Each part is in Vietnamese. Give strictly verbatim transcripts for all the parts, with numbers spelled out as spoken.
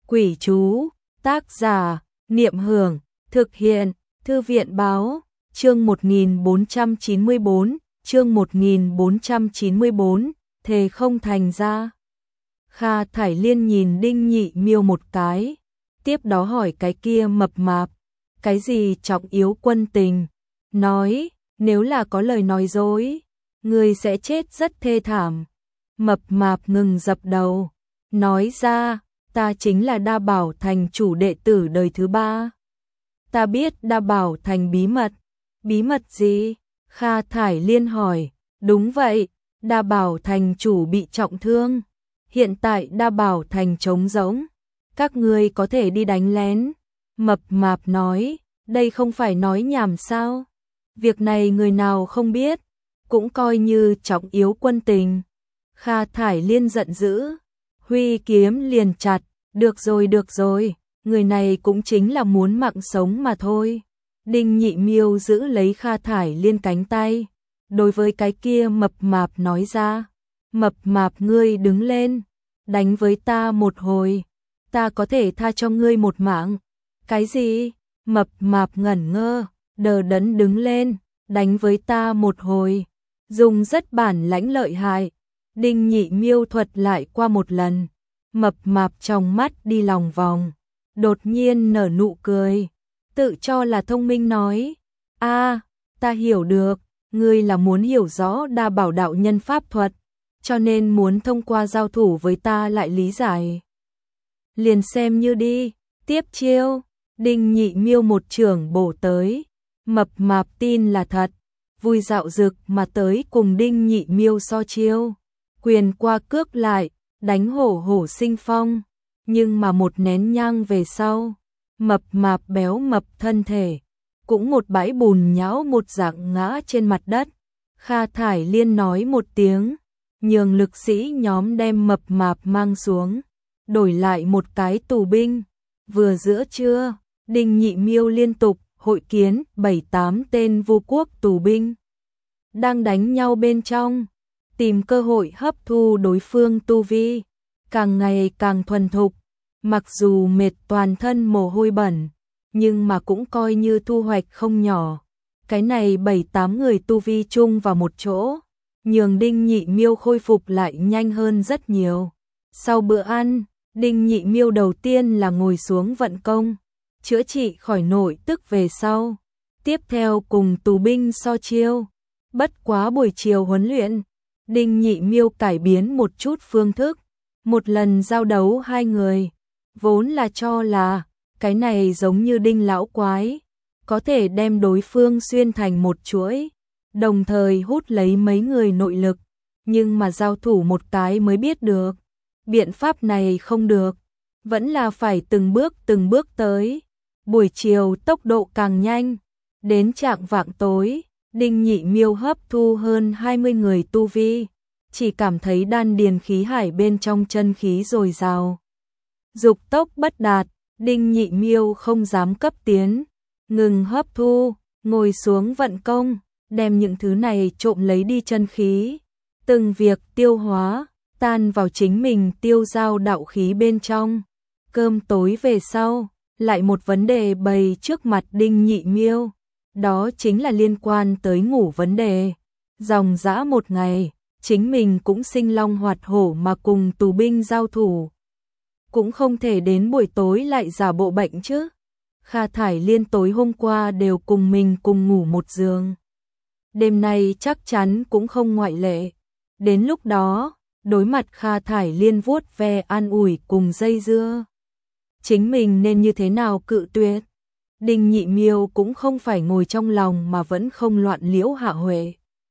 Quỷ chú, tác giả, Niệm Hưởng, thực hiện, Thư viện báo, chương một nghìn bốn trăm chín mươi bốn, chương một nghìn bốn trăm chín mươi bốn, thề không thành ra. Kha Thải Liên nhìn Đinh Nhị Miêu một cái, tiếp đó hỏi cái kia mập mạp, cái gì trọng yếu quân tình, nói, nếu là có lời nói dối, người sẽ chết rất thê thảm. Mập mạp ngừng dập đầu, nói ra, ta chính là Đa Bảo Thành chủ đệ tử đời thứ ba. Ta biết Đa Bảo Thành bí mật. Bí mật gì? Kha Thải Liên hỏi. Đúng vậy, Đa Bảo Thành chủ bị trọng thương. Hiện tại Đa Bảo Thành trống rỗng. Các ngươi có thể đi đánh lén. Mập mạp nói, đây không phải nói nhảm sao? Việc này người nào không biết, cũng coi như trọng yếu quân tình. Kha Thải Liên giận dữ, huy kiếm liền chặt, được rồi được rồi, người này cũng chính là muốn mạng sống mà thôi. Đinh Nhị Miêu giữ lấy Kha Thải Liên cánh tay, đối với cái kia mập mạp nói ra, mập mạp ngươi đứng lên, đánh với ta một hồi, ta có thể tha cho ngươi một mạng. Cái gì? Mập mạp ngẩn ngơ, đờ đẫn đứng lên, đánh với ta một hồi, dùng rất bản lãnh lợi hại. Đinh Nhị Miêu thuật lại qua một lần, mập mạp trong mắt đi lòng vòng, đột nhiên nở nụ cười, tự cho là thông minh nói, a, ta hiểu được, ngươi là muốn hiểu rõ Đa Bảo đạo nhân pháp thuật, cho nên muốn thông qua giao thủ với ta lại lý giải. Liền xem như đi, tiếp chiêu. Đinh Nhị Miêu một chưởng bổ tới, mập mạp tin là thật, vui dạo dực mà tới cùng Đinh Nhị Miêu so chiêu, quyền qua cước lại, đánh hổ hổ sinh phong, nhưng mà một nén nhang về sau, mập mạp béo mập thân thể, cũng một bãi bùn nhão một dạng ngã trên mặt đất. Kha Thải Liên nói một tiếng, nhường lực sĩ nhóm đem mập mạp mang xuống, đổi lại một cái tù binh. Vừa giữa trưa, Đinh Nhị Miêu liên tục hội kiến bảy tám tên Vu quốc tù binh đang đánh nhau bên trong, tìm cơ hội hấp thu đối phương tu vi, càng ngày càng thuần thục, mặc dù mệt toàn thân mồ hôi bẩn, nhưng mà cũng coi như thu hoạch không nhỏ. Cái này bảy tám người tu vi chung vào một chỗ, nhường Đinh Nhị Miêu khôi phục lại nhanh hơn rất nhiều. Sau bữa ăn, Đinh Nhị Miêu đầu tiên là ngồi xuống vận công, chữa trị khỏi nội tức về sau, tiếp theo cùng tù binh so chiêu. Bất quá buổi chiều huấn luyện, Đinh Nhị Miêu cải biến một chút phương thức, một lần giao đấu hai người, vốn là cho là cái này giống như Đinh lão quái, có thể đem đối phương xuyên thành một chuỗi, đồng thời hút lấy mấy người nội lực, nhưng mà giao thủ một cái mới biết được, biện pháp này không được, vẫn là phải từng bước từng bước tới. Buổi chiều tốc độ càng nhanh, đến chạng vạng tối, Đinh Nhị Miêu hấp thu hơn hai mươi người tu vi, chỉ cảm thấy đan điền khí hải bên trong chân khí dồi dào. Dục tốc bất đạt, Đinh Nhị Miêu không dám cấp tiến, ngừng hấp thu, ngồi xuống vận công, đem những thứ này trộm lấy đi chân khí, từng việc tiêu hóa, tan vào chính mình tiêu giao đạo khí bên trong. Cơm tối về sau, lại một vấn đề bày trước mặt Đinh Nhị Miêu, đó chính là liên quan tới ngủ vấn đề. Dòng dã một ngày, chính mình cũng sinh long hoạt hổ mà cùng tù binh giao thủ, cũng không thể đến buổi tối lại giả bộ bệnh chứ. Kha Thải Liên tối hôm qua đều cùng mình cùng ngủ một giường, đêm nay chắc chắn cũng không ngoại lệ. Đến lúc đó, đối mặt Kha Thải Liên vuốt ve an ủi cùng dây dưa, chính mình nên như thế nào cự tuyệt? Đinh Nhị Miêu cũng không phải ngồi trong lòng mà vẫn không loạn liễu Hạ Huệ.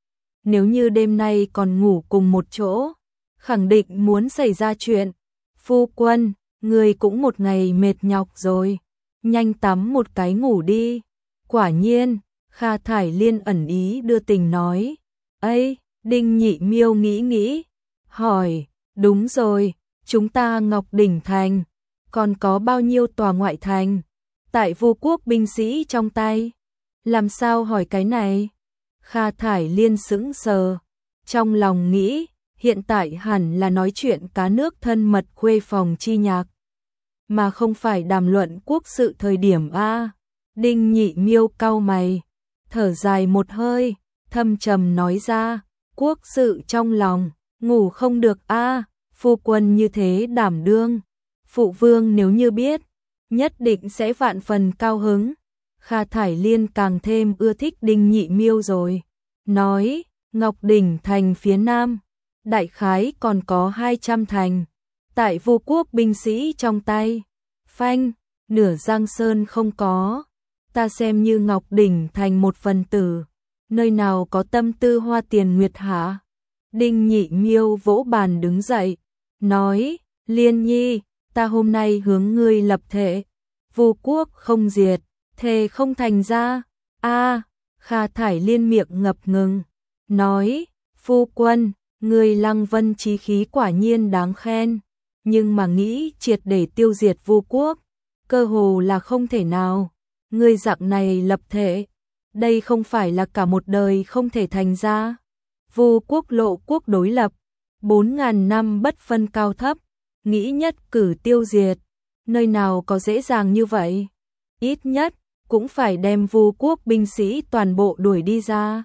Nếu như đêm nay còn ngủ cùng một chỗ, khẳng định muốn xảy ra chuyện. Phu quân, người cũng một ngày mệt nhọc rồi, nhanh tắm một cái ngủ đi. Quả nhiên, Kha Thải Liên ẩn ý đưa tình nói. Ây, Đinh Nhị Miêu nghĩ nghĩ, hỏi, đúng rồi, chúng ta Ngọc Đỉnh Thành, còn có bao nhiêu tòa ngoại thành? Tại Vu quốc binh sĩ trong tay, làm sao hỏi cái này? Kha Thải Liên sững sờ, trong lòng nghĩ, hiện tại hẳn là nói chuyện cá nước thân mật khuê phòng chi nhạc. mà không phải đàm luận quốc sự thời điểm a. Đinh Nhị Miêu cau mày, thở dài một hơi, thâm trầm nói ra, quốc sự trong lòng, ngủ không được a, phu quân như thế đảm đương, phụ vương nếu như biết, nhất định sẽ vạn phần cao hứng. Kha Thải Liên càng thêm ưa thích Đinh Nhị Miêu rồi, nói, Ngọc Đỉnh thành phía nam, đại khái còn có hai trăm thành, tại vô quốc binh sĩ trong tay, phanh, nửa Giang Sơn không có, ta xem như Ngọc Đỉnh thành một phần tử, nơi nào có tâm tư hoa tiền nguyệt hạ. Đinh Nhị Miêu vỗ bàn đứng dậy, nói, Liên Nhi, ta hôm nay hướng ngươi lập thể, vô quốc không diệt, thề không thành ra. A, Kha Thải Liên miệng ngập ngừng, nói, phu quân, ngươi Lăng Vân chí khí quả nhiên đáng khen, nhưng mà nghĩ triệt để tiêu diệt vô quốc, cơ hồ là không thể nào. Ngươi dạng này lập thể, đây không phải là cả một đời không thể thành ra. Vô quốc lộ quốc đối lập, bốn ngàn năm bất phân cao thấp, nghĩ nhất cử tiêu diệt, nơi nào có dễ dàng như vậy. Ít nhất, cũng phải đem vô quốc binh sĩ toàn bộ đuổi đi ra.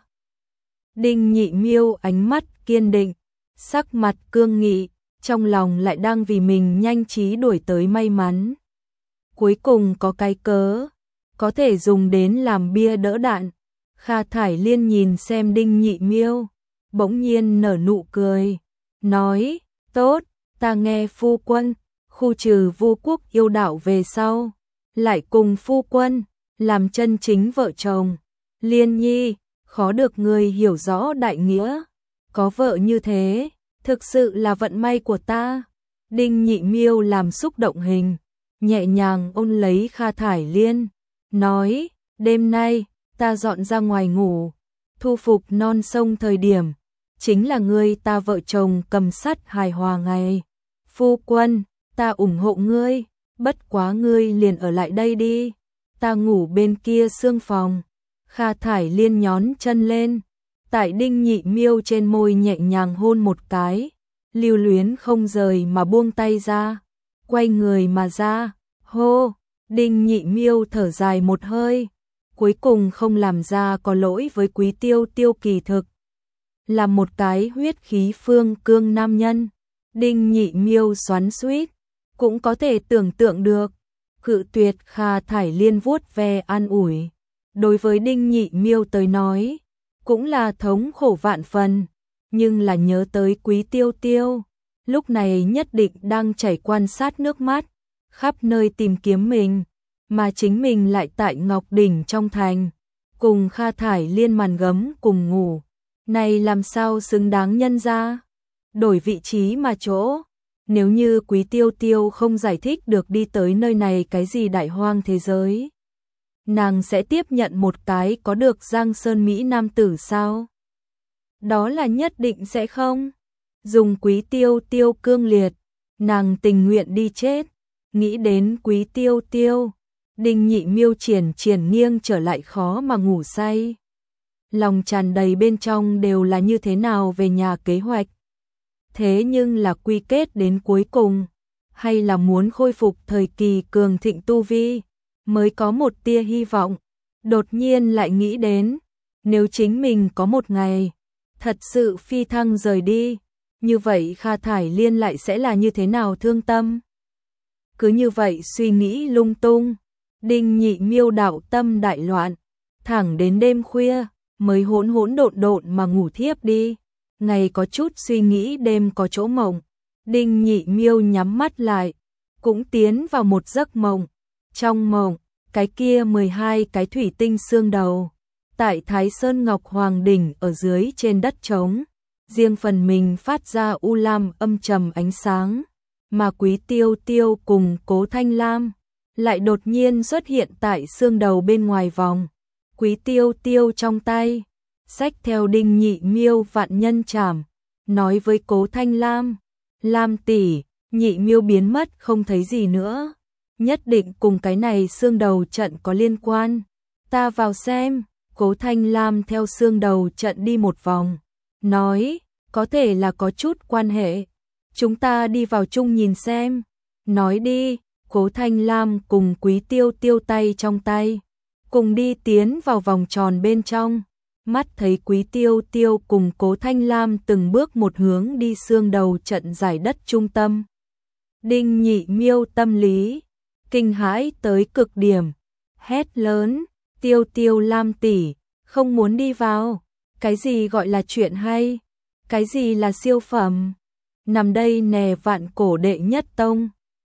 Đinh Nhị Miêu ánh mắt kiên định, sắc mặt cương nghị, trong lòng lại đang vì mình nhanh trí đuổi tới may mắn. Cuối cùng có cái cớ, có thể dùng đến làm bia đỡ đạn. Kha Thải Liên nhìn xem Đinh Nhị Miêu, bỗng nhiên nở nụ cười, nói, tốt, ta nghe phu quân, khu trừ vô quốc yêu đạo về sau, lại cùng phu quân, làm chân chính vợ chồng. Liên Nhi, khó được người hiểu rõ đại nghĩa, có vợ như thế, thực sự là vận may của ta. Đinh Nhị Miêu làm xúc động hình, nhẹ nhàng ôn lấy Kha Thải Liên, nói, đêm nay, ta dọn ra ngoài ngủ, thu phục non sông thời điểm, chính là ngươi ta vợ chồng cầm sắt hài hòa ngày. Phu quân, ta ủng hộ ngươi, bất quá ngươi liền ở lại đây đi, ta ngủ bên kia xương phòng. Kha Thải Liên nhón chân lên, tại Đinh Nhị Miêu trên môi nhẹ nhàng hôn một cái, lưu luyến không rời mà buông tay ra, quay người mà ra, hô. Đinh Nhị Miêu thở dài một hơi, cuối cùng không làm ra có lỗi với Quý Tiêu Tiêu kỳ thực. Là một cái huyết khí phương cương nam nhân, Đinh Nhị Miêu xoắn xuýt, cũng có thể tưởng tượng được, cự tuyệt Kha Thải Liên vuốt ve an ủi. Đối với Đinh Nhị Miêu tới nói, cũng là thống khổ vạn phần, nhưng là nhớ tới Quý Tiêu Tiêu, lúc này nhất định đang chảy quan sát nước mắt, khắp nơi tìm kiếm mình, mà chính mình lại tại Ngọc Đỉnh trong thành, cùng Kha Thải Liên màn gấm cùng ngủ, này làm sao xứng đáng nhân ra. Đổi vị trí mà chỗ, nếu như Quý Tiêu Tiêu không giải thích được đi tới nơi này cái gì đại hoang thế giới, nàng sẽ tiếp nhận một cái có được Giang Sơn Mỹ nam tử sao? Đó là nhất định sẽ không. Dùng Quý Tiêu Tiêu cương liệt, nàng tình nguyện đi chết. Nghĩ đến Quý Tiêu Tiêu, Đinh Nhị Miêu triển triển nghiêng trở lại khó mà ngủ say. Lòng tràn đầy bên trong đều là như thế nào về nhà kế hoạch. Thế nhưng là quy kết đến cuối cùng, hay là muốn khôi phục thời kỳ cường thịnh tu vi, mới có một tia hy vọng. Đột nhiên lại nghĩ đến, nếu chính mình có một ngày, thật sự phi thăng rời đi, như vậy Kha Thải Liên lại sẽ là như thế nào thương tâm. Cứ như vậy suy nghĩ lung tung, Đinh Nhị Miêu đạo tâm đại loạn, thẳng đến đêm khuya, mới hỗn hỗn độn độn mà ngủ thiếp đi. Ngày có chút suy nghĩ đêm có chỗ mộng, Đinh Nhị Miêu nhắm mắt lại, cũng tiến vào một giấc mộng. Trong mộng, cái kia mười hai cái thủy tinh xương đầu, tại Thái Sơn Ngọc Hoàng đỉnh ở dưới trên đất trống, riêng phần mình phát ra u lam âm trầm ánh sáng, mà Quý Tiêu Tiêu cùng Cố Thanh Lam lại đột nhiên xuất hiện tại xương đầu bên ngoài vòng. Quý Tiêu Tiêu trong tay xách theo Đinh Nhị Miêu vạn nhân trảm, nói với Cố Thanh Lam, Lam tỷ, Nhị Miêu biến mất không thấy gì nữa, nhất định cùng cái này xương đầu trận có liên quan, ta vào xem. Cố Thanh Lam theo xương đầu trận đi một vòng, nói, có thể là có chút quan hệ, chúng ta đi vào chung nhìn xem. Nói đi, Cố Thanh Lam cùng Quý Tiêu Tiêu tay trong tay, cùng đi tiến vào vòng tròn bên trong. Mắt thấy Quý Tiêu Tiêu cùng Cố Thanh Lam từng bước một hướng đi xương đầu trận giải đất trung tâm. Đinh Nhị Miêu tâm lý kinh hãi tới cực điểm, hét lớn, Tiêu Tiêu Lam tỷ, không muốn đi vào. Cái gì gọi là chuyện hay? Cái gì là siêu phẩm? Nằm đây nè vạn cổ đệ nhất tông.